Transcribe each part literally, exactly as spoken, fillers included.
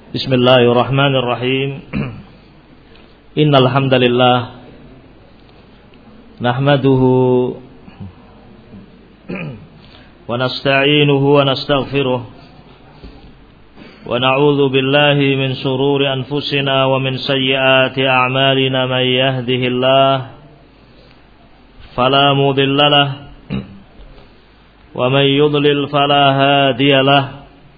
Bismillahirrahmanirrahim. Innal hamdalillah nahmaduhu wa nasta'inuhu wa nastaghfiruh wa na'udzu billahi min shururi anfusina wa min sayyiati a'malina may yahdihillah fala mudilla lahu wa may yudlil fala hadiya lahu.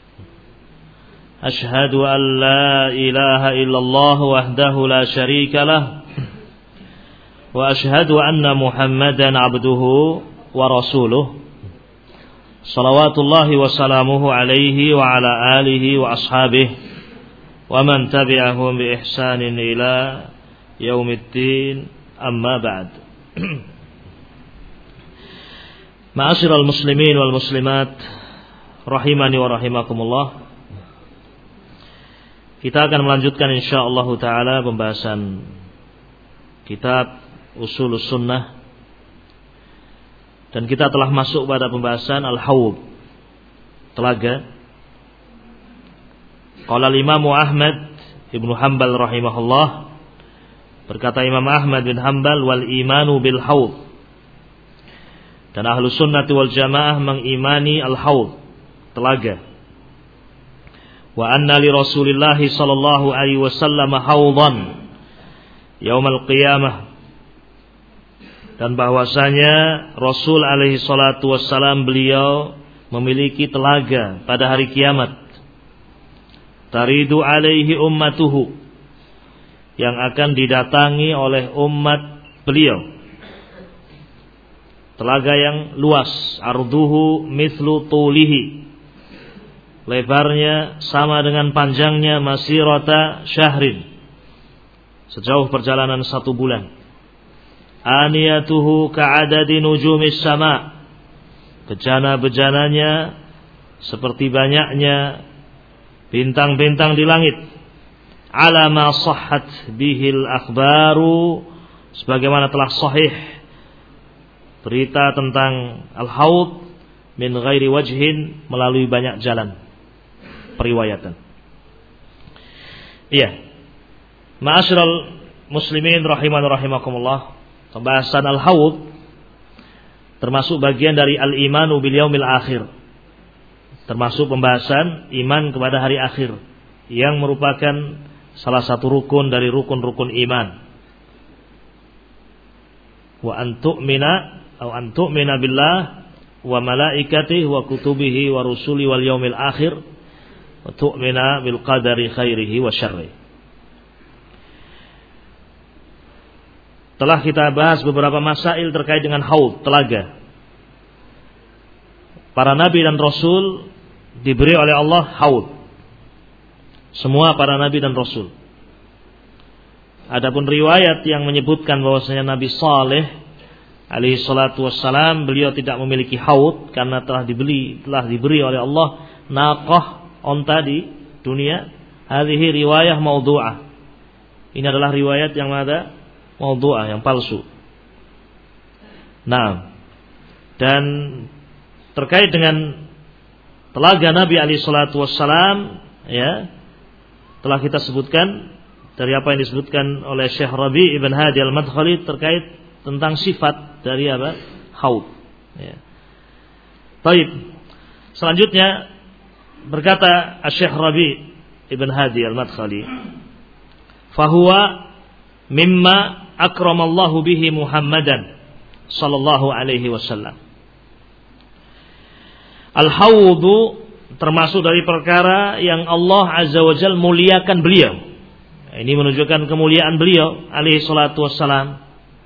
Ashhadu an la ilaha illallah wahdahu la syarika lah wa ashhadu anna Muhammadan abduhu wa rasuluh salawatullahi wa salamuhu alaihi wa ala alihi wa ashabihi wa man tabi'ahum bi ihsanin ila yaumiddin, amma ba'd. Ma'asyiral muslimin wal muslimat rahimani wa rahimakumullah. Kita akan melanjutkan insyaallah taala pembahasan kitab Ushulus Sunnah, dan kita telah masuk pada pembahasan al-haud, telaga. Qala al-Imam Ahmad Ibnu Hanbal rahimahullah, berkata Imam Ahmad bin Hanbal, wal imanu bil haud, dan Ahlus Sunnati wal Jamaah mengimani al-haud, telaga. Wa anna li Rasulillah sallallahu alaihi wasallam haudan yaumil qiyamah, dan bahwasanya Rasul alaihi salatu wassalam beliau memiliki telaga pada hari kiamat. Taridu alaihi ummatuhu, yang akan didatangi oleh umat beliau. Telaga yang luas, arduhu mithlu tulihi, lebarnya sama dengan panjangnya masirata syahrin, sejauh perjalanan satu bulan. Aniyatuhu ka'adadi nujumis sama, bejana-bejananya seperti banyaknya bintang-bintang di langit. Ala ma sahhat bihil akhbaru, sebagaimana telah sahih berita tentang al-haud min ghairi wajhin, melalui banyak jalan periwayatan. Iya. Ma'asyiral muslimin rahiman rahimakumullah, pembahasan al-haud termasuk bagian dari al-imanu bil yaumil akhir, termasuk pembahasan iman kepada hari akhir, yang merupakan salah satu rukun dari rukun-rukun iman. Wa antu'mina atau antu'mina billah wa malaikatihi wa kutubihi wa rusuli wal yaumil akhir wa tu'mina bil qadari khairihi wa syarrihi. Telah kita bahas beberapa masail terkait dengan haud, telaga. Para nabi dan rasul diberi oleh Allah haud. Semua para nabi dan rasul. Adapun riwayat yang menyebutkan bahwasanya Nabi Saleh alaihi salatu wassalam beliau tidak memiliki haud karena telah dibeli telah diberi oleh Allah naqah, onta di dunia. Hadhihi riwayah maudhu'ah. Ini adalah riwayat yang ada maudhu'ah, yang palsu. Nah, dan terkait dengan telaga Nabi alaihi salatu wassalam, ya, telah kita sebutkan dari apa yang disebutkan oleh Syekh Rabi' Ibn Hadi Al-Madkhali terkait tentang sifat dari apa? Haud. Ya. Baik. Selanjutnya berkata Syekh Rabi' Ibn Hadi Al-Madkhali, fahuwa mimma akramallahu bihi Muhammadan sallallahu alaihi wasallam. Al-haudu termasuk dari perkara yang Allah azza wa jalla muliakan beliau. Ini menunjukkan kemuliaan beliau alaihi salatu wassalam.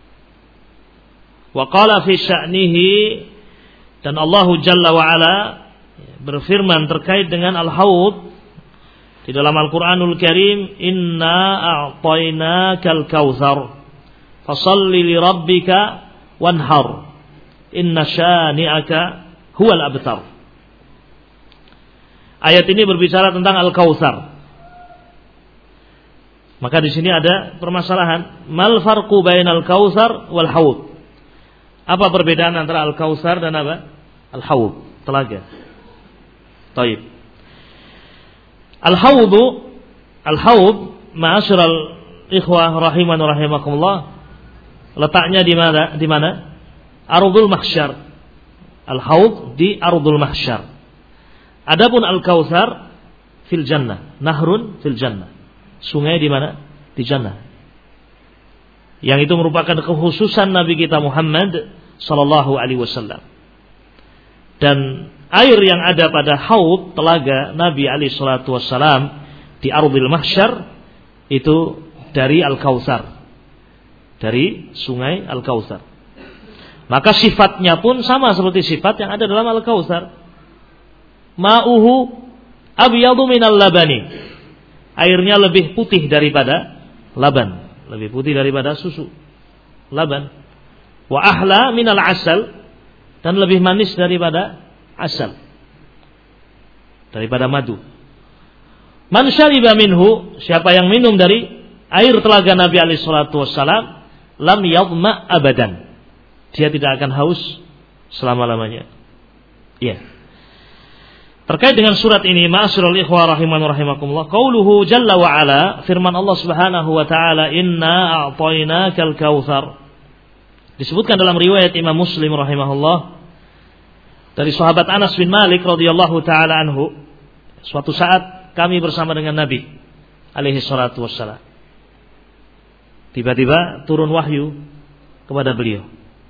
Wa qala fi sya'nihi, dan Allah jalla wa ala berfirman terkait dengan al-haud di dalam Al-Qur'anul Karim, inna a'tainakal kautsar fasalli li rabbika wanhar inna syani'aka huwal abtar. Ayat ini berbicara tentang al-kautsar. Maka di sini ada permasalahan, mal farqu bainal kautsar wal haud? Apa perbedaan antara al-kautsar dan apa? Al-haud, telaga. Taib. Al-haudu Al-Haud, ma'asyiral ikhwah rahiman wa rahimakumullah, letaknya di mana? Di mana? Ardul Mahsyar. Al-Haud di Ardul Mahsyar. Adapun Al-Kautsar fil jannah, nahrun fil jannah. Sungai di mana? Di jannah. Yang itu merupakan kekhususan Nabi kita Muhammad sallallahu alaihi wasallam. Dan air yang ada pada haud, telaga Nabi alaihi salatu wasallam di Ardul Mahsyar itu dari Al-Kautsar. Dari sungai Al-Kautsar. Maka sifatnya pun sama seperti sifat yang ada dalam Al-Kautsar. Ma'uhu abyadu minal labani. Airnya lebih putih daripada laban, lebih putih daripada susu. Laban. Wa ahla minal asal, dan lebih manis daripada asal. Daripada madu. Man syariba minhu, siapa yang minum dari air telaga Nabi alaihi salatu wassalam, lam yadhma abadan. Dia tidak akan haus selama-lamanya. Iya. Terkait dengan surat ini, ma'asyiral ikhwah rahiman wa rahimakumullah, qauluhu jalla wa ala, firman Allah Subhanahu wa taala, inna a'tainakal kautsar. Disebutkan dalam riwayat Imam Muslim rahimahullah dari sahabat Anas bin Malik radhiyallahu taala anhu, suatu saat kami bersama dengan Nabi alaihi salatu wassalam. Tiba-tiba turun wahyu kepada beliau.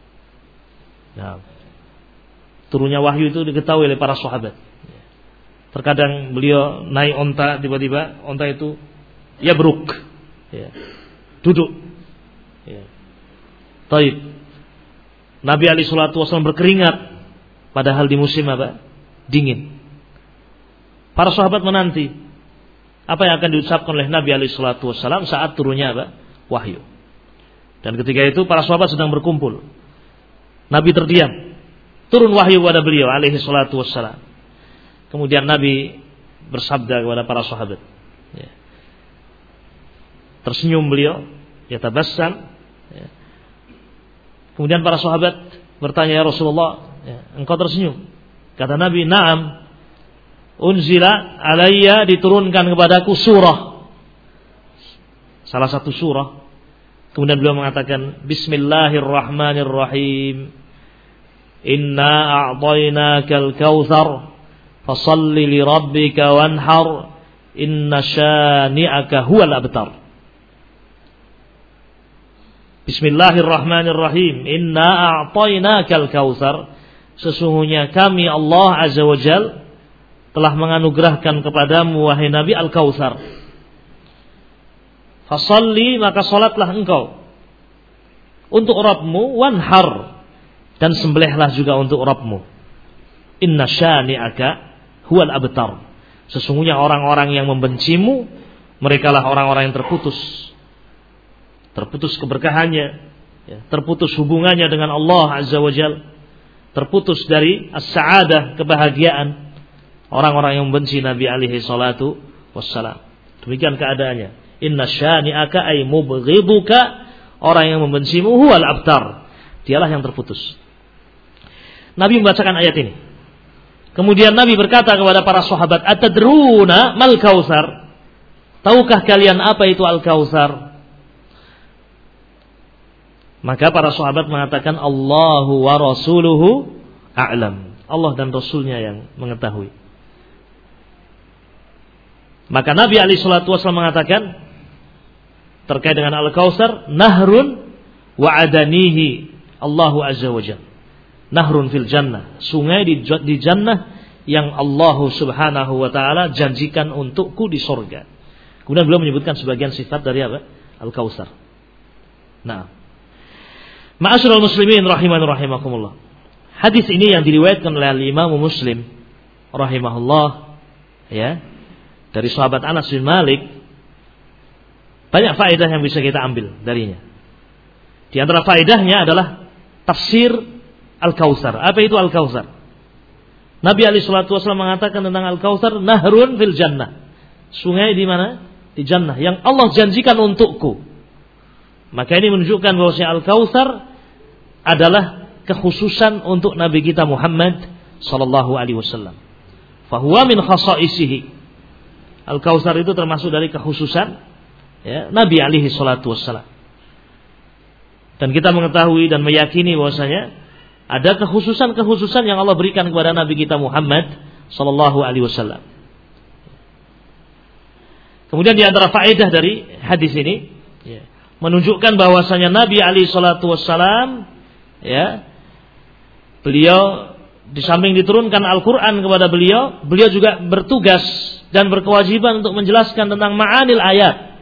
Nah, turunnya wahyu itu diketahui oleh para sahabat. Terkadang beliau naik onta, tiba-tiba onta itu ya beruk, ya, duduk. Ya. Taib. Nabi alaihi salatu wasallam berkeringat, padahal di musim apa? Dingin. Para sahabat menanti apa yang akan diucapkan oleh Nabi alaihi salatu wasallam saat turunnya apa? Wahyu. Dan ketika itu para sahabat sedang berkumpul. Nabi terdiam. Turun wahyu kepada beliau alaihi salatu wassalam. Kemudian Nabi bersabda kepada para sahabat. Ya. Tersenyum beliau, ya tabassam. Ya. Kemudian para sahabat bertanya, ya Rasulullah, ya, engkau tersenyum? Kata Nabi, na'am. Unzila alayya, diturunkan kepadaku surah. Salah satu surah. Kemudian beliau mengatakan, Bismillahirrahmanirrahim. Inna a'tainakal kautsar. Fasalli li rabbika wanhar, inna syani'aka huwal abtar. Bismillahirrahmanirrahim. Inna a'tainakal kautsar. Sesungguhnya kami Allah Azza wa Jal telah menganugerahkan kepadamu wahai Nabi Al-Kautsar. Fasalli, maka salatlah engkau untuk Rabbmu, wanhar, dan sembelihlah juga untuk Rabbmu. Inna syani'aka huwal abtar. Sesungguhnya orang-orang yang membencimu, merekalah orang-orang yang terputus. Terputus keberkahannya, ya, terputus hubungannya dengan Allah Azza wa Jal, terputus dari as-sa'adah, kebahagiaan. Orang-orang yang membenci Nabi alaihi salatu wassalam. Demikian keadaannya. Inna syani'aka ay mubghiduka, orang yang membencimu, huwal abtar, dialah yang terputus. Nabi membacakan ayat ini. Kemudian Nabi berkata kepada para sahabat, atadruna mal kautsar? Tahukah kalian apa itu al-kautsar? Maka para sahabat mengatakan, Allahu wa rasuluhu a'lam. Allah dan Rasulnya yang mengetahui. Maka Nabi alaihi salatu wasallam mengatakan terkait dengan al-kautsar, nahrun wa adanihi Allahu azza wa jalla. Nahrun fil jannah, sungai di, di jannah yang Allah Subhanahu wa taala janjikan untukku di surga. Kemudian beliau menyebutkan sebagian sifat dari apa? Al-Kautsar. Nah, ma'asyiral muslimin rahiman rahimakumullah. Hadis ini yang diriwayatkan oleh Imam Muslim rahimahullah, ya, dari sahabat Anas bin Malik. Banyak faedah yang bisa kita ambil darinya. Di antara faedahnya adalah tafsir Al-Kautsar. Apa itu Al-Kautsar? Nabi alaihi salatu wasallam mengatakan tentang Al-Kautsar, nahrun fil jannah. Sungai di mana? Di jannah yang Allah janjikan untukku. Maka ini menunjukkan bahwa Al-Kautsar adalah kekhususan untuk Nabi kita Muhammad sallallahu alaihi wasallam. Fahuwa min khasaisihi. Al-Kautsar itu termasuk dari kekhususan ya, Nabi alaihi salatu wassalam. Dan kita mengetahui dan meyakini bahwasanya ada kekhususan-kekhususan yang Allah berikan kepada Nabi kita Muhammad sallallahu alaihi wasallam. Kemudian di antara faedah dari hadis ini ya, menunjukkan bahwasanya Nabi alaihi salatu wassalam ya, beliau di samping diturunkan Al-Quran kepada beliau, beliau juga bertugas dan berkewajiban untuk menjelaskan tentang ma'anil ayat.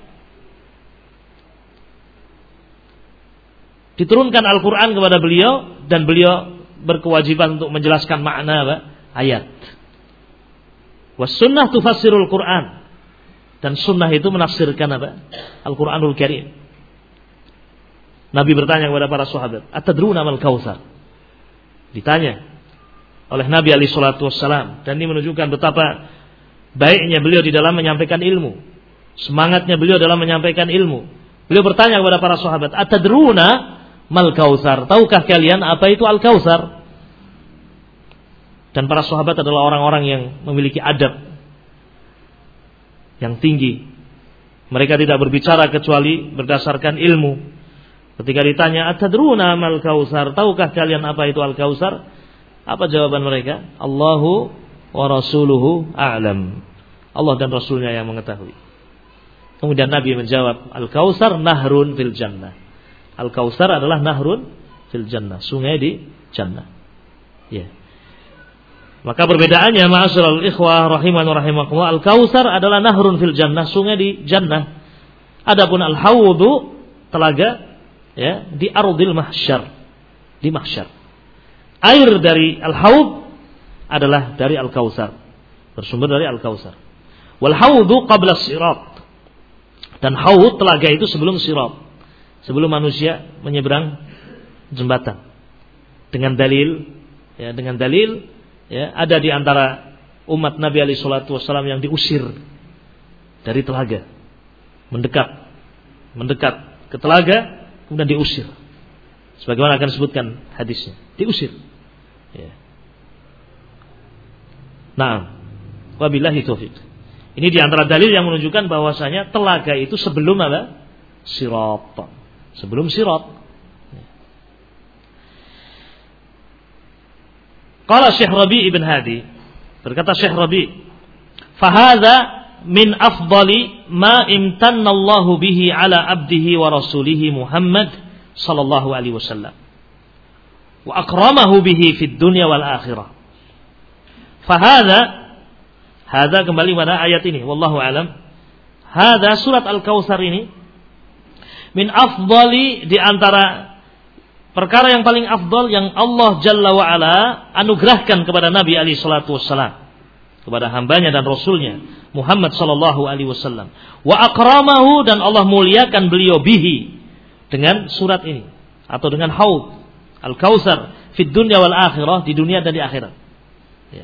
Diturunkan Al-Quran kepada beliau dan beliau berkewajiban untuk menjelaskan makna apa? Ayat. Was sunnah tufassirul Quran, dan sunnah itu menafsirkan apa? Al-Quranul Karim. Nabi bertanya kepada para sahabat, atadruna mal kautsar? Ditanya oleh Nabi alaihi salatu wassalam, dan ini menunjukkan betapa baiknya beliau di dalam menyampaikan ilmu, semangatnya beliau dalam menyampaikan ilmu. Beliau bertanya kepada para sahabat, atadruna mal kautsar? Tahukah kalian apa itu al-kautsar? Dan para sahabat adalah orang-orang yang memiliki adab yang tinggi. Mereka tidak berbicara kecuali berdasarkan ilmu. Ketika ditanya, atadruna mal kautsar? Tahukah kalian apa itu al-kautsar? Apa jawaban mereka? Allahu wa rasuluhu a'lam. Allah dan Rasulnya yang mengetahui. Kemudian Nabi menjawab, al-kautsar nahrun fil jannah. Al-kautsar adalah nahrun fil jannah, sungai di jannah. Ya. Maka perbedaannya, ma'asyiral ikhwah rahiman wa rahimakumullah, al-kautsar adalah nahrun fil jannah, sungai di jannah. Adapun al-hawdu, telaga ya, di ardil mahsyar, di mahsyar. Air dari al-hawd adalah dari al-kautsar, bersumber dari al-kautsar. Wal hawdu qabla sirat. Dan hawd, telaga itu sebelum sirat, sebelum manusia menyeberang jembatan. Dengan dalil ya, dengan dalil ya, ada di antara umat Nabi alaihi salatu wasallam yang diusir dari telaga, mendekat mendekat ke telaga, kemudian diusir. Sebagaimana akan disebutkan hadisnya, diusir. Ya. Nah, wabillahi taufiq. Ini di antara dalil yang menunjukkan bahwasanya telaga itu sebelum apa? Sirat. Sebelum sirat. Ya. Qala Syekh Rabi' ibn Hadi, berkata Syekh Rabi', "Fahadha min afdali ma imtanna Allahu bihi ala abdihi wa rasulihi Muhammad sallallahu alaihi wasallam. Wa akramahu bihi fid dunya wal akhirah." Fahadha, hadha kembali pada ayat ini, wallahu alam. Hadha surat Al-Kautsar ini min afdali, di antara perkara yang paling afdal yang Allah Jalla wa Ala anugerahkan kepada Nabi alaihi salatu wassalam, kepada hambanya dan rasulnya Muhammad sallallahu alaihi wasallam. Wa akramahu, dan Allah muliakan beliau bihi, dengan surat ini atau dengan haud Al-Kautsar fid dunya wal akhirah, di dunia dan di akhirat. Ya.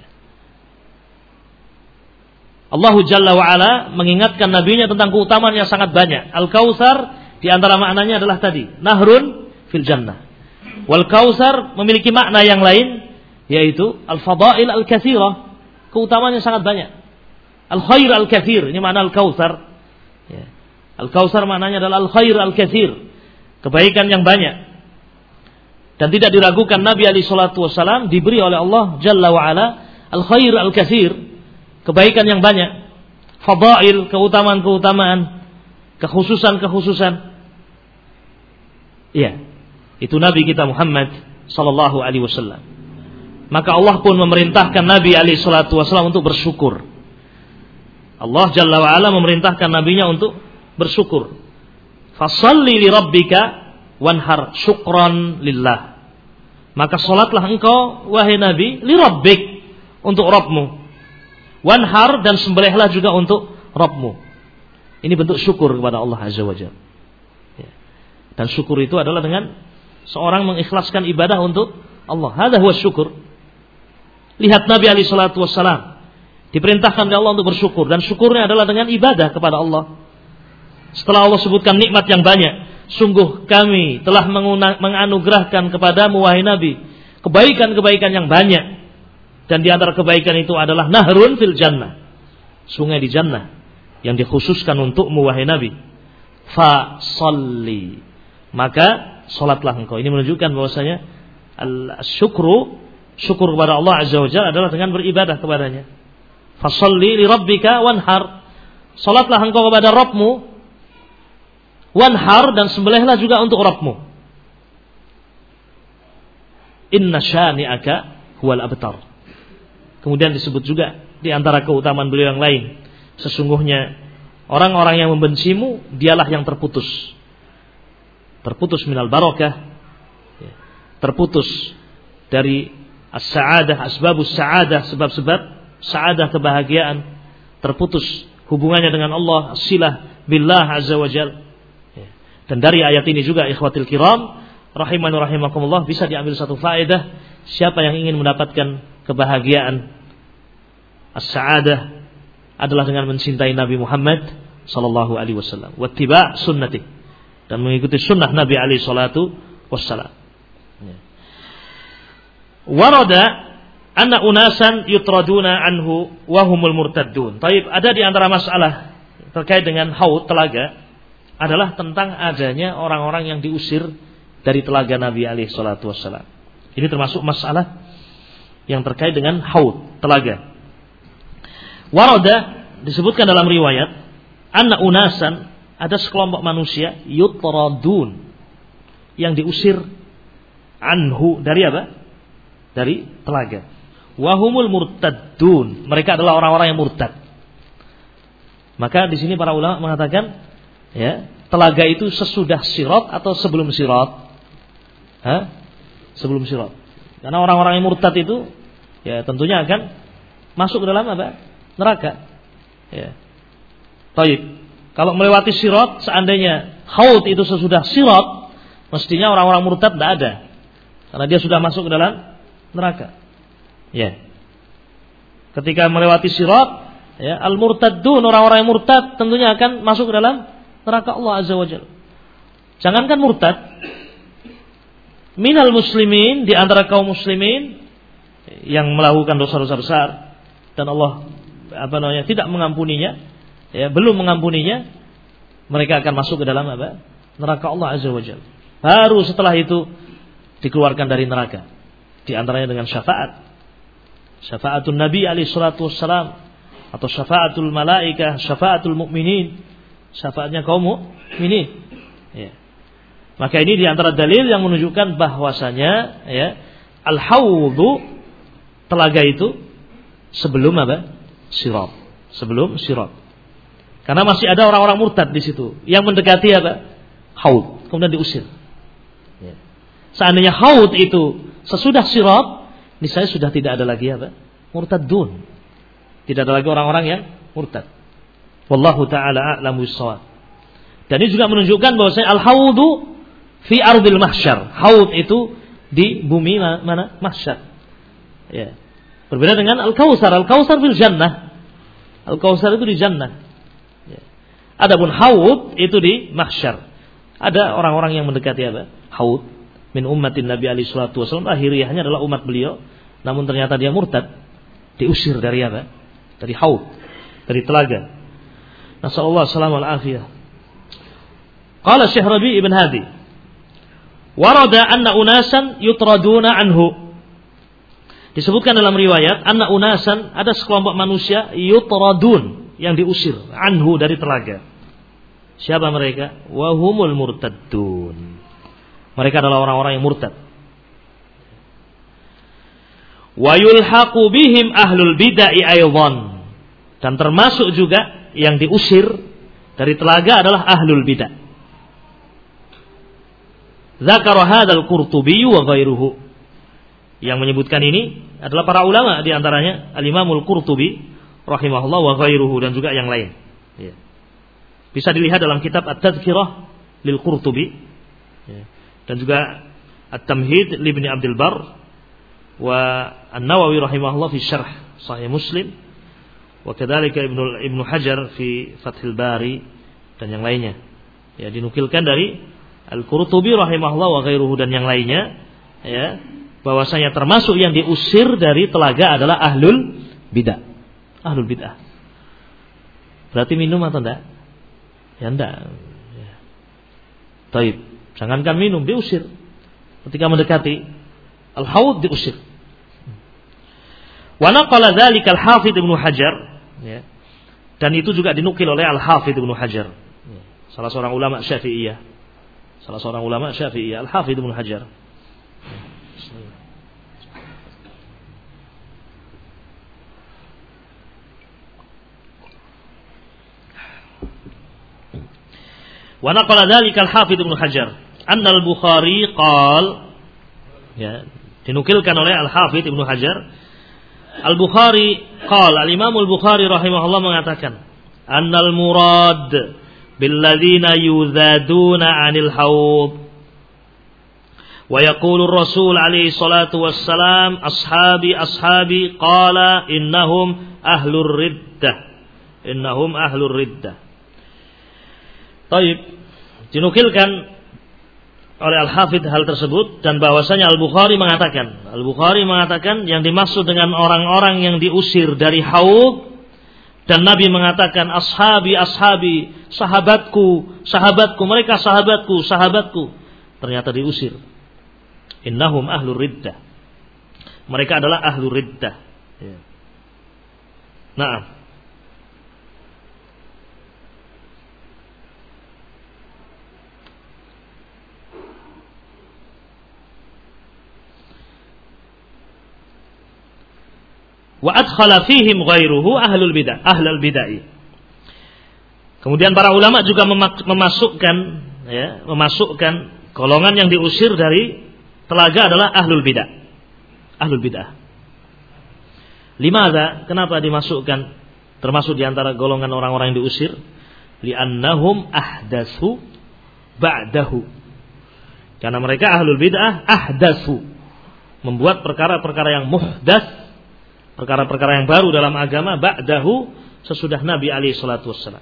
Allah Jalla wa Ala mengingatkan nabinya tentang keutamaan yang sangat banyak. Al-Kautsar di antara maknanya adalah tadi, nahrun fil jannah. Wal Kautsar memiliki makna yang lain, yaitu al-fadail al-katsirah, keutamaan yang sangat banyak. Al-khair al-katsir, ini makna Al-Kautsar. Ya. Al-Kautsar maknanya adalah al-khair al-katsir, kebaikan yang banyak. Dan tidak diragukan Nabi alaihi salatu wasallam diberi oleh Allah Jalla wa Ala al-khair al-katsir, kebaikan yang banyak, fadail, keutamaan-keutamaan, kekhususan-kekhususan. Iya, itu Nabi kita Muhammad sallallahu alaihi wasallam. Maka Allah pun memerintahkan Nabi alaihi salatu wasallam untuk bersyukur. Allah Jalla wa Ala memerintahkan nabinya untuk bersyukur. Fashalli li rabbika wanhar, syukran lillah. Maka salatlah engkau wahai Nabi li rabbik, untuk Rabbmu. Wanhar, dan sembelihlah juga untuk Rabbmu. Ini bentuk syukur kepada Allah Azza wa Jalla. Ya. Dan syukur itu adalah dengan seorang mengikhlaskan ibadah untuk Allah. Hadza huwa syukur. Lihat Nabi alaihi salatu wassalam diperintahkan oleh Allah untuk bersyukur, dan syukurnya adalah dengan ibadah kepada Allah. Setelah Allah sebutkan nikmat yang banyak, sungguh kami telah menganugerahkan kepadamu wahai Nabi kebaikan-kebaikan yang banyak, dan di antara kebaikan itu adalah nahrun fil jannah, sungai di jannah. yang dikhususkan untukmu wahai Nabi. Fa sholli, maka salatlah engkau. Ini menunjukkan bahwasanya al-syukru, syukur kepada Allah Azza wa Jalla adalah dengan beribadah kepadanya. Fa sholli li rabbika wanhar, salatlah engkau kepada Rabbmu, wanhar, dan sembelihlah juga untuk Rabbmu. Inna syani'aka huwal abtar. Kemudian disebut juga di antara keutamaan beliau yang lain, sesungguhnya orang-orang yang membencimu dialah yang terputus. Terputus minal barakah, terputus dari as-sa'adah, asbabus sa'adah, sebab-sebab sa'adah kebahagiaan, terputus hubungannya dengan Allah, silah billah azza wa jal. Dan dari ayat ini juga ikhwatil kiram rahimani rahimakumullah bisa diambil satu faedah, siapa yang ingin mendapatkan kebahagiaan as-sa'adah adalah dengan mencintai Nabi Muhammad sallallahu alaihi wasallam, wattiba' sunnati, dan mengikuti sunnah Nabi alaihi salatu wassalam. Warada anna unasan yutraduna anhu wa humul murtaddun. Taib, ada di antara masalah terkait dengan haud, telaga, adalah tentang adanya orang-orang yang diusir dari telaga Nabi alaihi salatu wassalam. Ini termasuk masalah yang terkait dengan haud, telaga. Warada, disebutkan dalam riwayat, anna unasan, ada sekelompok manusia, yutradun, yang diusir anhu, dari apa? Dari telaga. Wahumul murtaddun, mereka adalah orang-orang yang murtad. Maka di sini para ulama mengatakan, ya, telaga itu sesudah sirat atau sebelum sirat? Hah? Sebelum sirat. Karena orang-orang yang murtad itu, ya, tentunya akan masuk ke dalam apa? Neraka. Ya. Taib. Kalau melewati sirat, seandainya haud itu sesudah sirat, mestinya orang-orang murtad tidak ada, karena dia sudah masuk ke dalam neraka. Ya. Ketika melewati sirat, ya, al-murtaddun, orang-orang yang murtad tentunya akan masuk ke dalam neraka Allah Azza wa Jalla. Jangankan murtad, minal muslimin, di antara kaum muslimin yang melakukan dosa-dosa besar dan Allah apa namanya tidak mengampuninya, ya, belum mengampuninya, mereka akan masuk ke dalam apa? Neraka Allah Azza wa Jalla. Baru setelah itu dikeluarkan dari neraka, di antaranya dengan syafaat, syafaatul Nabi alaihi salatu wassalam, atau syafaatul malaikah, syafaatul mukminin, syafaatnya kaum mukminin. Ya. Maka ini di antara dalil yang menunjukkan bahwasanya, ya, al-haudhu, telaga itu sebelum apa? Sirat. Sebelum sirat. Karena masih ada orang-orang murtad di situ yang mendekati apa? Haud, kemudian diusir. Ya. Seandainya haud itu sesudah sirat, niscaya sudah tidak ada lagi apa? Murtadun. Tidak ada lagi orang-orang yang murtad. Wallahu taala a'lamu bissawab. Dan ini juga menunjukkan bahwasanya al-haudu fi ardil mahsyar. Haud itu di bumi mana? Mahsyar. Ya. Berbeda dengan al-kautsar. Al-kautsar fil jannah. Al-kautsar itu di jannah. Ya. Adapun haud itu di mahsyar. Ada orang-orang yang mendekati apa? Haud min ummatin Nabi alaihi salatu wasallam, akhiriyahnya adalah umat beliau, namun ternyata dia murtad, diusir dari apa? Dari haud, dari telaga. Nasallallahu alaihi wasallam. Qala Syekh Rabi' ibn Hadi, warada anna unasan yutraduna anhu. Disebutkan dalam riwayat, anna unasan, ada sekelompok manusia yutradun, yang diusir anhu, dari telaga. Siapa mereka? Wahumul murtaddun. Mereka adalah orang-orang yang murtad. Wa yulhaqu bihim ahlul bid'ah aidan. Dan termasuk juga yang diusir dari telaga adalah ahlul bid'ah. Dzakara hadzal Qurtubi wa ghairuhu. Yang menyebutkan ini adalah para ulama, di antaranya Al-Imamul Qurtubi rahimahullah wa ghairuhu, dan juga yang lain. Ya. Bisa dilihat dalam kitab At-Tadhkirah lil Qurtubi, ya, dan juga At-Tamhid li Ibnu Abdul Barr wa An-Nawawi rahimahullah fi Syarh Sahih Muslim, wa kadzalika Ibnu Ibnu Hajar fi Fathul Bari, dan yang lainnya. Ya, dinukilkan dari Al-Qurtubi rahimahullah wa ghairuhu dan yang lainnya, ya, bahwasanya termasuk yang diusir dari telaga adalah ahlul bidah. Ahlul bidah. Berarti minum atau enggak? Ya enggak. Ya. Taib. Jangankan minum, diusir. Ketika mendekati al-haud diusir. Wa naqala dzalika al-Hafidz Ibnu Hajar, ya. Dan itu juga dinukil oleh Al-Hafidz Ibnu Hajar. Ya. Salah seorang ulama Syafi'iyah. Salah seorang ulama Syafi'iyah, Al-Hafidz Ibnu Hajar. Wa naqala dzalika al-Hafidz Ibnu Hajar, anna al-Bukhari qala, ya, dinukilkan oleh Al-Hafidz Ibnu Hajar, Al-Bukhari qala, al-Imam Al-Bukhari rahimahullah mengatakan, annal murad billadzina yuzaduna 'anil haud wa yaqulu ar-rasul alaihi salatu wassalam ashabi ashabi qala innahum ahlur riddah innahum ahlur riddah. Taib, dinukilkan oleh Al-Hafidz hal tersebut, dan bahwasanya Al-Bukhari mengatakan, Al-Bukhari mengatakan yang dimaksud dengan orang-orang yang diusir dari haud, dan Nabi mengatakan ashabi ashabi, sahabatku, sahabatku, mereka sahabatku, sahabatku, ternyata diusir. Innahum ahlur riddah. Mereka adalah ahlur riddah. Ya. Naam. Wa adkhala fihim ghairuhu ahlul bidah, ahlul bid'ah. Kemudian para ulama juga memasukkan, ya, memasukkan golongan yang diusir dari telaga adalah ahlul bidah. Ahlul bidah. Limadza? Kenapa dimasukkan termasuk di antara golongan orang-orang yang diusir? Li'annahum ahdatsu ba'dahu. Karena mereka ahlul bidah ahdatsu, membuat perkara-perkara yang muhdats, perkara-perkara yang baru dalam agama, ba'dahu, sesudah Nabi alaihi salatu wassalam.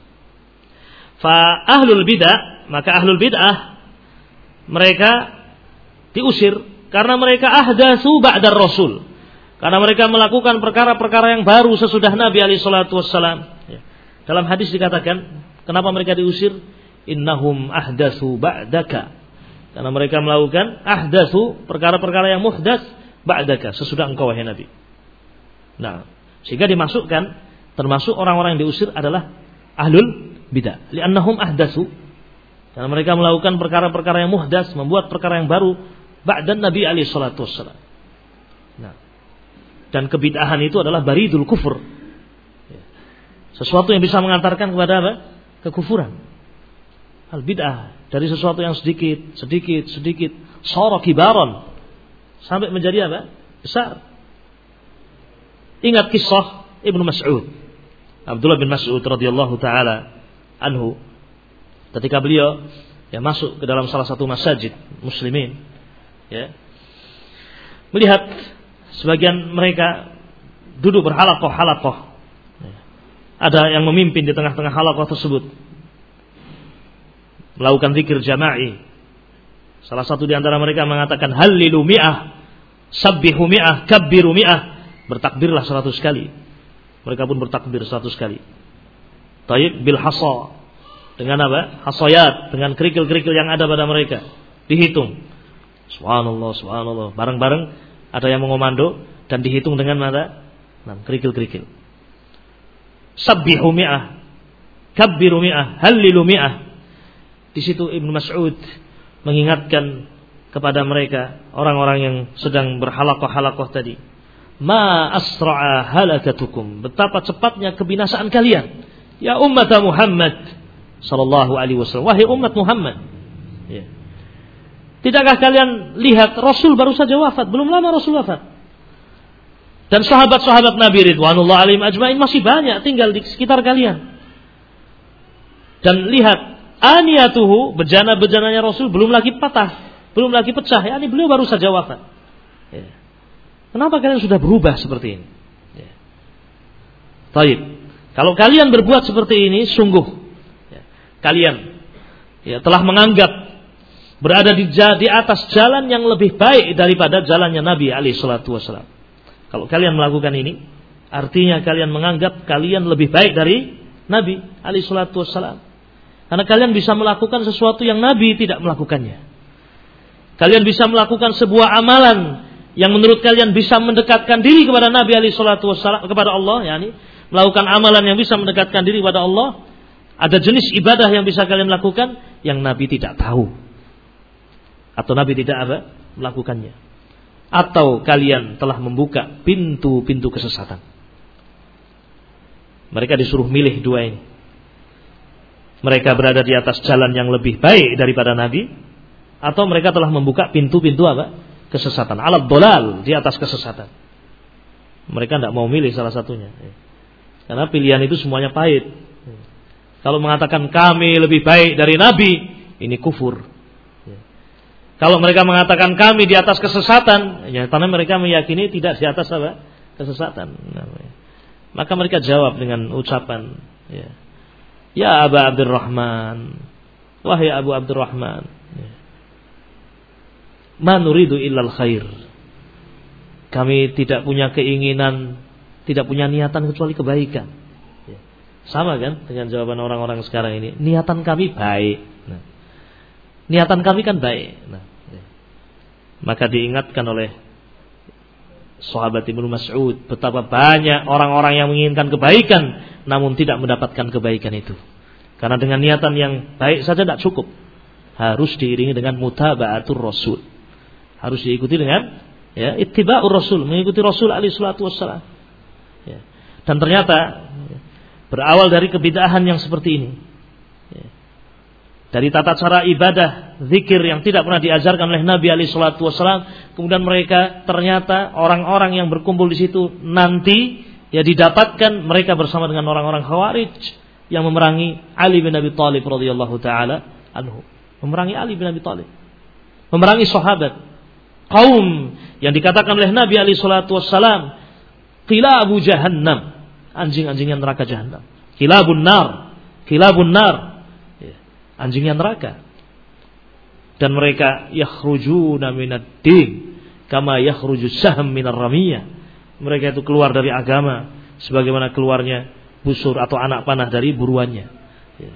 Fa ahlul bidah, maka ahlul bid'ah mereka diusir karena mereka ahdatsu ba'dar rasul, karena mereka melakukan perkara-perkara yang baru sesudah Nabi alaihi salatu wassalam. Ya. Dalam hadis dikatakan, kenapa mereka diusir? Innahum ahdatsu ba'daka, karena mereka melakukan ahdatsu, perkara-perkara yang muhdats, ba'daka, sesudah engkau wahai Nabi. Nah, sehingga dimasukkan termasuk orang-orang yang diusir adalah ahlul bidah. Li'annahum ahdatsu, karena mereka melakukan perkara-perkara yang muhdats, membuat perkara yang baru ba'dan Nabi alaihi salatu wassalam. Nah, dan kebid'ahan itu adalah baridul kufur. Sesuatu yang bisa mengantarkan kepada apa? Kekufuran. Al bid'ah dari sesuatu yang sedikit, sedikit, sedikit, shara kibaran, sampai menjadi apa? Besar. Ingat kisah Ibnu Mas'ud, Abdullah bin Mas'ud radhiyallahu taala anhu, ketika beliau ya masuk ke dalam salah satu masjid muslimin, ya, melihat sebagian mereka duduk berhalaqah-halaqah. Ada yang memimpin di tengah-tengah halaqah tersebut, melakukan zikir jama'i. Salah satu di antara mereka mengatakan hallilu mi'ah, sabbihu mi'ah, kabbiru mi'ah. Bertakbirlah seratus kali. Mereka pun bertakbir seratus kali. Taib bil hasa, dengan apa? Hasayat, dengan kerikil-kerikil yang ada pada mereka. Dihitung. Subhanallah, subhanallah. Bareng-bareng ada yang mengomando dan dihitung dengan mana? Nah, kerikil-kerikil. Sabbihu mi'ah, kabbiru mi'ah, hallilu mi'ah. Di situ Ibnu Mas'ud mengingatkan kepada mereka, orang-orang yang sedang berhalaqah-halaqah tadi. Ma asra'a halakatukum, betapa cepatnya kebinasaan kalian. Ya umat Muhammad sallallahu alaihi wasallam, wahai umat Muhammad. Ya. Tidakkah kalian lihat Rasul baru saja wafat, belum lama Rasul wafat. Dan sahabat-sahabat Nabi ridwanullah alaihim ajmain masih banyak tinggal di sekitar kalian. Dan lihat aniyatuhu, bejana-bejananya Rasul belum lagi patah, belum lagi pecah. Ya, ini beliau baru saja wafat. Ya. Kenapa kalian sudah berubah seperti ini? Ya. Taib. Kalau kalian berbuat seperti ini, sungguh ya, kalian ya, telah menganggap berada di, di atas jalan yang lebih baik daripada jalannya Nabi alaihi salatu wassalam. Kalau kalian melakukan ini, artinya kalian menganggap kalian lebih baik dari Nabi alaihi salatu wassalam. Karena kalian bisa melakukan sesuatu yang Nabi tidak melakukannya. Kalian bisa melakukan sebuah amalan yang menurut kalian bisa mendekatkan diri kepada Nabi alaihi salatu wassalam, kepada Allah, yakni melakukan amalan yang bisa mendekatkan diri kepada Allah. Ada jenis ibadah yang bisa kalian lakukan yang Nabi tidak tahu, atau Nabi tidak apa melakukannya. Atau kalian telah membuka pintu-pintu kesesatan. Mereka disuruh milih dua ini. Mereka berada di atas jalan yang lebih baik daripada Nabi, atau mereka telah membuka pintu-pintu apa? Kesesatan. Alad dolal, di atas kesesatan. Mereka tidak mau milih salah satunya. Karena pilihan itu semuanya pahit. Kalau mengatakan kami lebih baik dari Nabi, ini kufur. Kalau mereka mengatakan kami di atas kesesatan, ya, karena mereka meyakini tidak di atas apa? Kesesatan. Maka mereka jawab dengan ucapan, ya, ya Aba Abdurrahman, wahai Abu Abdurrahman, ya, ma nuridu illal khair. Kami tidak punya keinginan, tidak punya niatan kecuali kebaikan. Sama kan dengan jawaban orang-orang sekarang ini. Niatan kami baik. Nah, niatan kami kan baik. Nah, ya. Maka diingatkan oleh sahabat Ibnu Mas'ud betapa banyak orang-orang yang menginginkan kebaikan namun tidak mendapatkan kebaikan itu. Karena dengan niatan yang baik saja tidak cukup. Harus diiringi dengan mutaba'atur Rasul. Harus diikuti dengan ya, ittiba'ur Rasul, mengikuti Rasul alaihi salatu wassalam. Ya. Dan ternyata berawal dari kebid'ahan yang seperti ini, dari tata cara ibadah zikir yang tidak pernah diajarkan oleh Nabi alaihi salatu wassalam, kemudian mereka ternyata orang-orang yang berkumpul di situ nanti ya didapatkan mereka bersama dengan orang-orang Khawarij yang memerangi Ali bin Abi Thalib radhiyallahu taala anhu, memerangi Ali bin Abi Thalib, memerangi sahabat, kaum yang dikatakan oleh Nabi alaihi salatu wassalam qilabu jahannam, anjing-anjingnya neraka jahanam. Kilabun nar, kilabun nar, ya, anjingnya neraka. Dan mereka yakhrujuna minad din kama yakhruju sahm minar ramiyah. Mereka itu keluar dari agama sebagaimana keluarnya busur atau anak panah dari buruannya. Ya.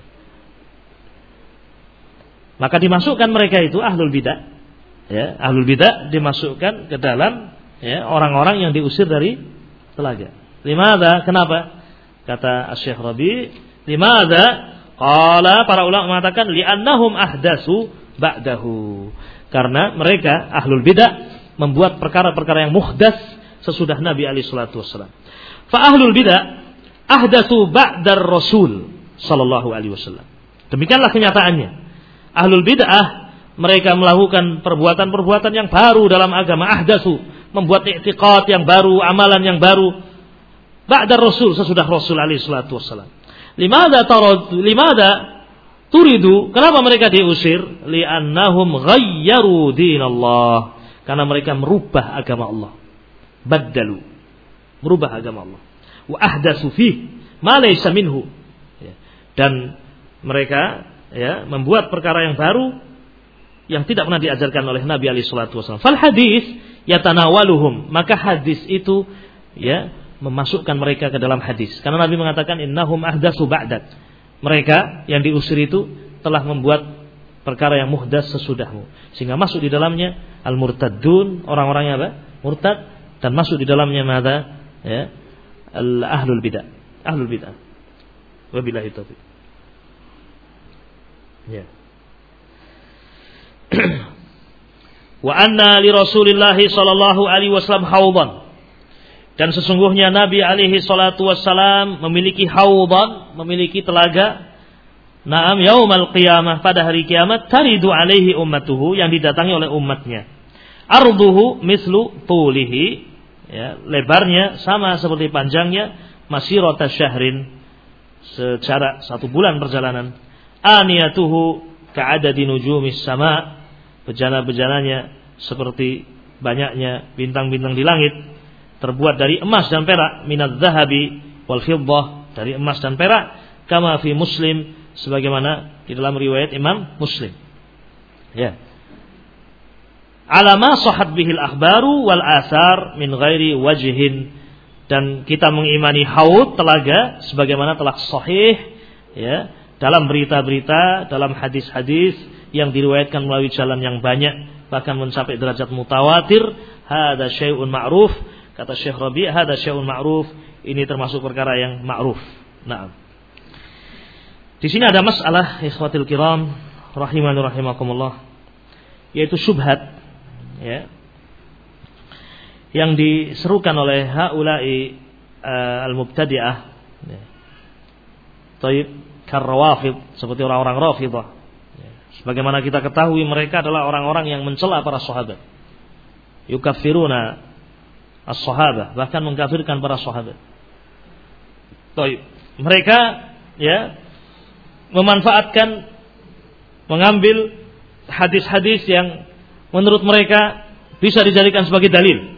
Maka dimasukkan mereka itu ahlul bidah. Ya, ahlul bidah dimasukkan ke dalam ya, orang-orang yang diusir dari telaga. Limadha? Kenapa? Kata Syekh Rabi, limadha? Qala, para ulama mengatakan li'annahum ahdatsu ba'dahu. Karena mereka ahlul bidah membuat perkara-perkara yang muhdats sesudah Nabi alaihi salatu wasallam. Fa ahlul bidah ahdatsu ba'dar Rasul sallallahu alaihi wasallam. Demikianlah kenyataannya. Ahlul bidah mereka melakukan perbuatan-perbuatan yang baru dalam agama, ahdatsu, membuat i'tiqad yang baru, amalan yang baru. Ba'da Rasul, sesudah Rasul alaihi salatu wassalam. Limada tarad, limada turidu, kenapa mereka diusir? Li'annahum ghayyaru dinallah. Karena mereka merubah agama Allah. Baddalu, merubah agama Allah. Wa ahdatsu fih ma laysa minhu. Dan mereka ya membuat perkara yang baru yang tidak pernah diajarkan oleh Nabi alaihi salatu wassalam. Fal hadis yatanawaluhum, maka hadis itu ya memasukkan mereka ke dalam hadis. Karena Nabi mengatakan innahum ahdatsu ba'dak. Mereka yang diusir itu telah membuat perkara yang muhdas sesudahmu. Sehingga masuk di dalamnya al-murtaddun, orang-orangnya apa? Murtad, dan masuk di dalamnya mada? Ya, al-ahlul bidah. Ahlul bidah. Wabillahi taufiq. Ya. Wa anna li Rasulillah sallallahu alaihi wasallam haudan. Dan sesungguhnya Nabi alaihi salatu wassalam memiliki haudan, memiliki telaga. Naam yaumal qiyamah, pada hari kiamat, taridu alaihi ummatuhu, yang didatangi oleh umatnya. Arduhu mislu tulihi, ya, lebarnya sama seperti panjangnya, masirata syahrin, secara satu bulan perjalanan. Aniyatuhu ka'adadi nujumis sama, bejana-bejananya seperti banyaknya bintang-bintang di langit. Terbuat dari emas dan perak, minadz zahabi wal fiddah, dari emas dan perak, kama fi Muslim, sebagaimana di dalam riwayat Imam Muslim. Ya. Ala ma sahhat bihil akhbaru wal athar min ghairi wajhin Dan kita mengimani haud, telaga, sebagaimana telah sahih ya, dalam berita-berita, dalam hadis-hadis yang diriwayatkan melalui jalan yang banyak, bahkan mencapai derajat mutawatir. Hada syai'un ma'ruf, kata Syekh Rabi', hada syai'un ma'ruf, ini termasuk perkara yang ma'ruf. Nah, di sini ada masalah ikhwatil kiram rahimani rahimakumullah, yaitu syubhat ya, yang diserukan oleh haula'i uh, al-mubtadi'ah ya. Taib karrawafid, seperti orang-orang Rafidhah ya. Sebagaimana kita ketahui, mereka adalah orang-orang yang mencela para sahabat, yukaffiruna as-sahabah, bahkan mengkafirkan para sahabat. Taib, mereka ya memanfaatkan, mengambil hadis-hadis yang menurut mereka bisa dijadikan sebagai dalil.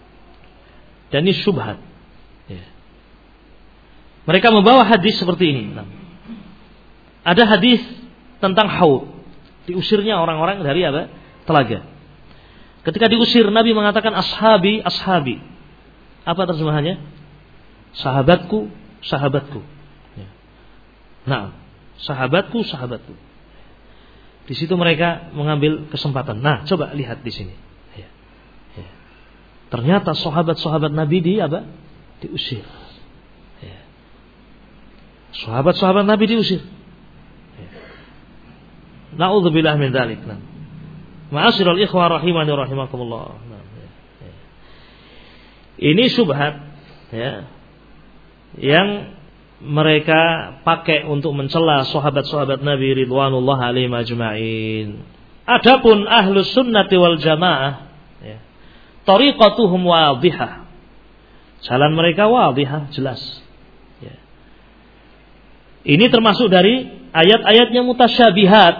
Dan ini syubhat ya. Mereka membawa hadis seperti ini. Ada hadis tentang haud, diusirnya orang-orang dari apa? Telaga. Ketika diusir, Nabi mengatakan ashabi, ashabi. Apa terjemahannya? Sahabatku, sahabatku ya. Nah, sahabatku, sahabatku. Di situ mereka mengambil kesempatan. Nah, coba lihat di sini. Ya. Ya. Ternyata sahabat-sahabat Nabi di apa? Diusir. Ya. Sahabat-sahabat Nabi diusir. Ya. Na'udzubillah min dzalik. Nah. Ma'asyiral ikhwah rahimani rahimakumullah. Nah, ya. Ya. Ini syubhat ya, yang mereka pakai untuk mencela sahabat-sahabat Nabi ridwanullah alaihim ajma'in. Adapun ahlus sunnati wal jamaah ya, tariqatuhum wadihah, jalan mereka wadihah, jelas ya. Ini termasuk dari ayat-ayat yang mutasyabihat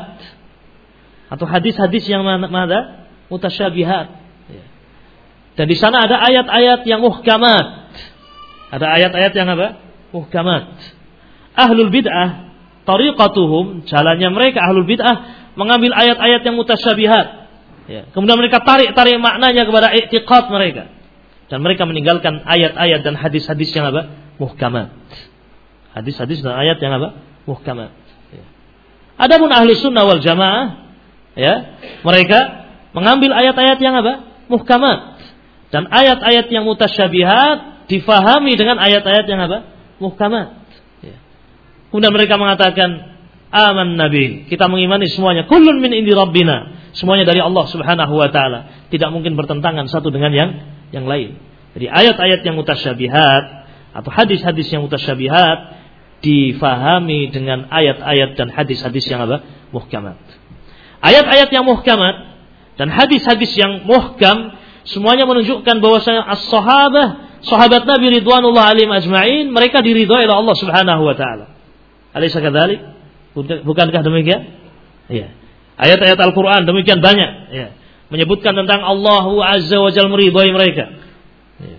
atau hadis-hadis yang mana mutasyabihat ya. Dan di sana ada ayat-ayat yang muhkamat, ada ayat-ayat yang apa? Muhkamat. Ahlul bid'ah tariqatuhum, jalannya mereka ahlul bid'ah mengambil ayat-ayat yang mutasyabihat ya. Kemudian mereka tarik-tarik maknanya kepada i'tiqad mereka, dan mereka meninggalkan ayat-ayat dan hadis-hadis yang apa? Muhkamat. Hadis-hadis dan ayat yang apa? Muhkamat ya. Adapun ahli sunnah wal jamaah ya, mereka mengambil ayat-ayat yang apa? Muhkamat, dan ayat-ayat yang mutasyabihat difahami dengan ayat-ayat yang apa? Muhkamat ya. Kemudian mereka mengatakan aman nabi, kita mengimani semuanya, kullun min indi rabbina, semuanya dari Allah subhanahu wa ta'ala, tidak mungkin bertentangan satu dengan yang yang lain. Jadi ayat-ayat yang mutasyabihat atau hadis-hadis yang mutasyabihat difahami dengan ayat-ayat dan hadis-hadis yang apa? Muhkamat. Ayat-ayat yang muhkamat dan hadis-hadis yang muhkam semuanya menunjukkan bahwasanya as-sahabah, sahabat Nabi ridwanullah alaihim ajma'in, mereka diridhai oleh Allah subhanahu wa ta'ala. Alaysa kadzalik? Bukankah demikian? Iya. Ayat-ayat Al-Quran demikian banyak ya, menyebutkan tentang Allah azza wa jalla meridhai mereka ya.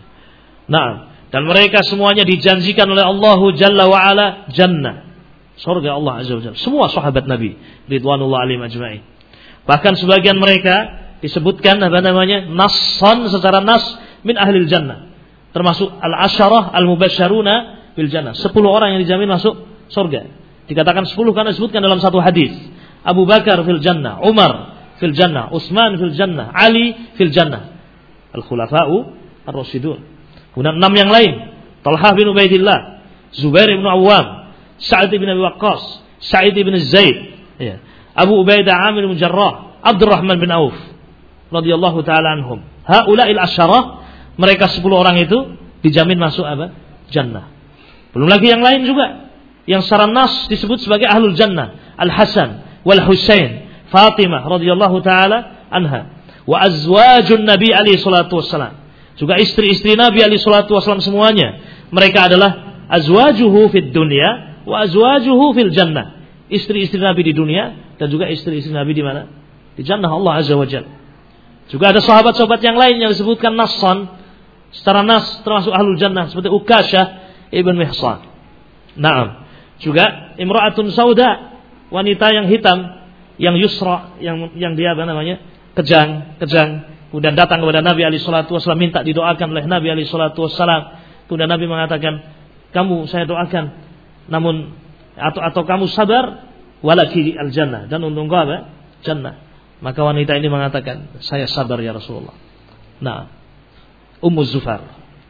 Nah, dan mereka semuanya dijanjikan oleh Allah jalla wa ala jannah, surga Allah azza wa jalla, semua sahabat Nabi ridwanullah alaihim ajma'in. Bahkan sebagian mereka disebutkan apa namanya? Nassan, secara nas, min ahlil jannah, termasuk al-asyarah al-mubasysyaruna bil jannah, sepuluh orang yang dijamin masuk surga. Dikatakan sepuluh karena disebutkan dalam satu hadis. Abu Bakar fil jannah, Umar fil jannah, Utsman fil jannah, Ali fil jannah, al-khulafa'u ar-rasyidun. Kemudian enam yang lain, Talhah bin Ubaidillah, Zubair bin Awwam, Sa'id bin Abi Waqqas, Sa'id bin Zaid ya, Abu Ubaidah Amir bin Jarrah, Abdurrahman bin Auf radhiyallahu taala anhum. Haula'il asyarah, mereka sepuluh orang itu dijamin masuk apa? Jannah. Belum lagi yang lain juga yang secara nas disebut sebagai ahlul jannah, Al-Hasan wal Husain, Fatimah radhiyallahu taala anha, wa azwajun Nabi alaihi salatu wassalam, juga istri-istri Nabi alaihi salatu wassalam semuanya mereka adalah azwajuhu fid dunya wa azwajuhu fil jannah, istri-istri Nabi di dunia dan juga istri-istri Nabi di mana? Di jannah Allah azza wa jalla. Juga ada sahabat-sahabat yang lain yang disebutkan nassan, secara nas termasuk ahlul jannah, seperti Ukasyah ibn Mihsan. Naam. Juga imra'atun sauda, wanita yang hitam, yang yusra, yang yang dia apa namanya? kejang, kejang. Kemudian datang kepada Nabi alaihi salatu wasallam minta didoakan oleh Nabi alaihi salatu wasallam. Kemudian Nabi mengatakan, kamu saya doakan, namun atau atau kamu sabar, walaki al-jannah, dan untuk engkau apa? Jannah. Maka wanita ini mengatakan, saya sabar ya Rasulullah. Nah, Ummu Zufar.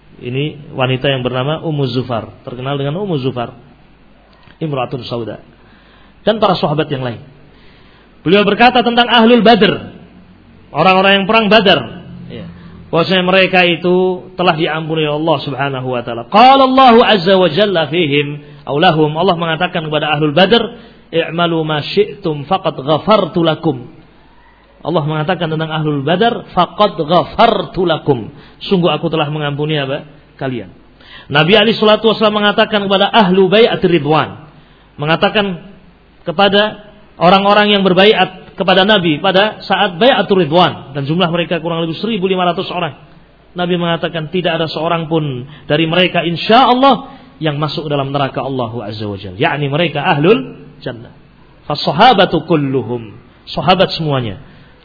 Ini wanita yang bernama Ummu Zufar, terkenal dengan Ummu Zufar, Imra'atun Sauda. Dan para sahabat yang lain. Beliau berkata tentang Ahlul Badr, orang-orang yang perang Badar, ya, bahwasanya mereka itu telah diampuni Allah Subhanahu wa taala. Qala Allahu azza wa jalla fihim aw lahum, Allah mengatakan kepada Ahlul Badr, i'malu ma syi'tum faqad ghafartu lakum. Allah mengatakan tentang Ahlul Badar, faqad ghafartu lakum, sungguh aku telah mengampuni apa? Kalian. Nabi alaihi salatu wasallam mengatakan kepada ahlu bai'at ridwan, mengatakan kepada orang-orang yang berbaiat kepada Nabi pada saat bai'atul ridwan, dan jumlah mereka kurang lebih seribu lima ratus orang. Nabi mengatakan tidak ada seorang pun dari mereka insyaallah yang masuk dalam neraka Allah azza wajalla, yakni mereka ahlul jannah. Fas-sahabatu kulluhum, sahabat semuanya,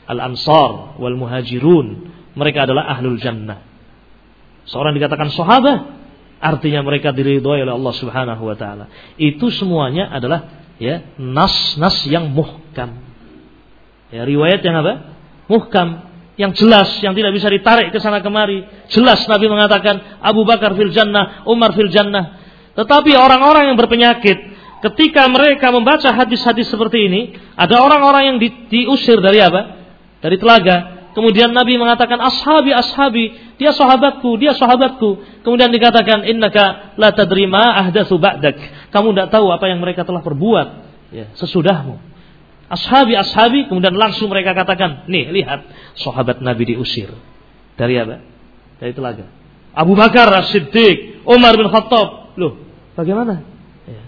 al-ansar wal muhajirun, mereka adalah ahlul jannah. Seorang dikatakan sahabat, artinya mereka diridhoi oleh Allah Subhanahu wa taala. Itu semuanya adalah ya nas-nas yang muhkam. Ya, riwayat yang apa? Muhkam, yang jelas, yang tidak bisa ditarik ke sana kemari. Jelas Nabi mengatakan Abu Bakar fil jannah, Umar fil jannah. Tetapi orang-orang yang berpenyakit, ketika mereka membaca hadis-hadis seperti ini, ada orang-orang yang di, diusir dari apa? Dari telaga. Kemudian Nabi mengatakan ashabi ashabi, dia sahabatku, dia sahabatku. Kemudian dikatakan innaka la tadri ma ahdatsu ba'dak. Kamu tidak tahu apa yang mereka telah perbuat ya, sesudahmu. Ashabi ashabi, kemudian langsung mereka katakan, nih lihat sahabat Nabi diusir dari apa? Dari telaga. Abu Bakar As-Siddiq, Umar bin Khattab. Loh, bagaimana? Ya.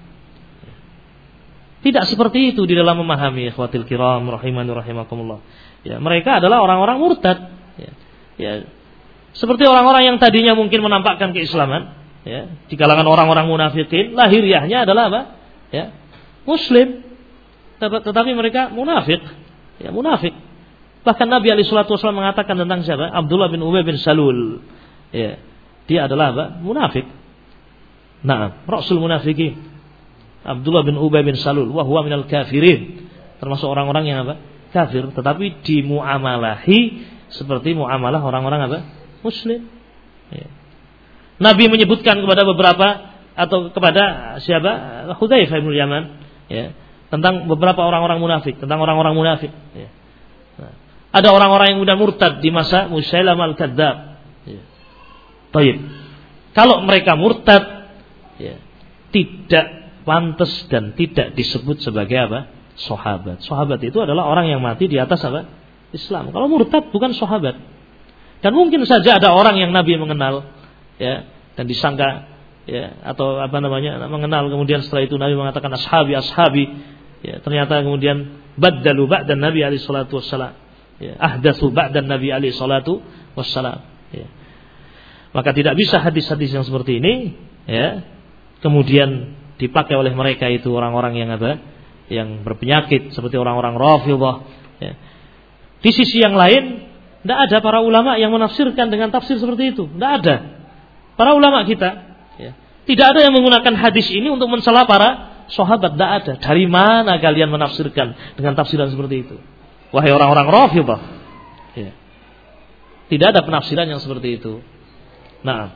Tidak seperti itu di dalam memahami ikhwatil kiram rahimani rahimakumullah. Ya, mereka adalah orang-orang murtad. Ya. Ya. Seperti orang-orang yang tadinya mungkin menampakkan keislaman, ya, di kalangan orang-orang munafikin, lahiriahnya adalah apa? Ya, Muslim, tetapi mereka munafik, ya, munafik. Bahkan Nabi alaihi salatu wasallam mengatakan tentang siapa? Abdullah bin Ubay bin Salul, ya, dia adalah apa? Munafik. Nah, rasul munafikin, Abdullah bin Ubay bin Salul, wa huwa minal kafirin, termasuk orang-orang yang apa? Kafir, tetapi dimuamalahi seperti muamalah orang-orang apa? Muslim. Ya. Nabi menyebutkan kepada beberapa atau kepada siapa? Hudzaifah bin Yaman, ya, tentang beberapa orang-orang munafik, tentang orang-orang munafik. Ya. Nah, ada orang-orang yang sudah murtad di masa Musailamah al-Kadzdzab. Ya. Baik. Kalau mereka murtad, ya, tidak pantas dan tidak disebut sebagai apa? Sahabat. Sahabat itu adalah orang yang mati di atas apa? Islam. Kalau murtad bukan sahabat. Dan mungkin saja ada orang yang Nabi mengenal, ya, dan disangka, ya, atau apa namanya, mengenal, kemudian setelah itu Nabi mengatakan ashabi ashabi, ya, ternyata kemudian baddalu ba'dan Nabi alaihi salatu wassalam, ya, ahdatsu ba'dan Nabi alaihi salatu wassalam, ya. Maka tidak bisa hadis-hadis yang seperti ini, ya, kemudian dipakai oleh mereka itu orang-orang yang apa? Yang berpenyakit seperti orang-orang Rafidhah, ya. Di sisi yang lain, tidak ada para ulama yang menafsirkan dengan tafsir seperti itu. Tidak ada. Para ulama kita, ya, tidak ada yang menggunakan hadis ini untuk mencela para sahabat. Tidak ada. Dari mana kalian menafsirkan dengan tafsiran seperti itu? Wahai orang-orang Rafidhah, ya. Tidak ada penafsiran yang seperti itu. Nah,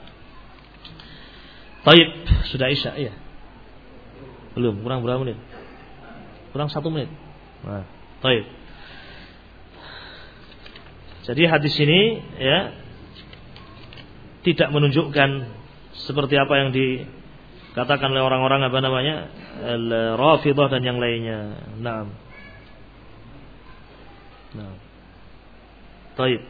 baik, sudah isya, ya. Belum, kurang berapa menit? Kurang satu menit. Nah, baik. Jadi hadis ini, ya, tidak menunjukkan seperti apa yang dikatakan oleh orang-orang apa namanya Rafidhah dan yang lainnya. Naam. Naam. Baik.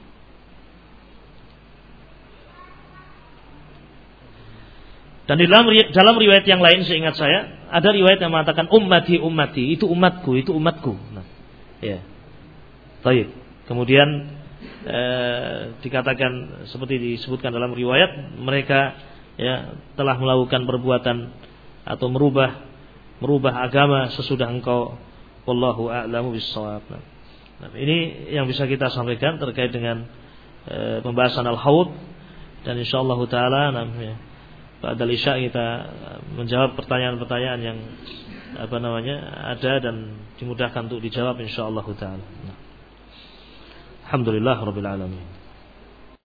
Dan di dalam dalam riwayat yang lain seingat saya ada riwayat yang mengatakan ummati ummati, itu umatku, itu umatku. Nah, ya. Baik. Kemudian eh, dikatakan seperti disebutkan dalam riwayat, mereka, ya, telah melakukan perbuatan atau merubah merubah agama sesudah engkau, wallahu a'lamu bissawab. Nah, ini yang bisa kita sampaikan terkait dengan eh, pembahasan al-haud. Dan insyaallah taala namanya pada isya kita menjawab pertanyaan-pertanyaan yang apa namanya ada dan dimudahkan untuk dijawab insyaallah taala. Alhamdulillah rabbil alamin.